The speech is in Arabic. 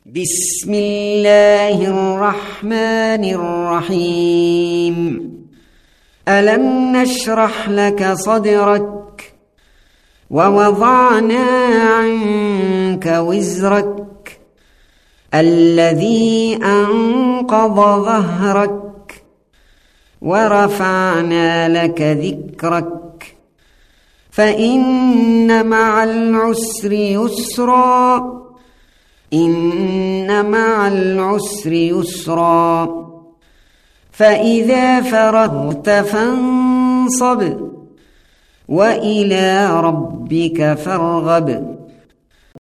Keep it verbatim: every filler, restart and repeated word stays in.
بسم الله الرحمن الرحيم. ألم نشرح لك صدرك ووضعنا عنك وزرك الذي أنقض ظهرك ورفعنا لك ذكرك فإن مع العسر يسرا إن مع العسر يسرا فإذا فرغت فانصب وإلى ربك فارغب.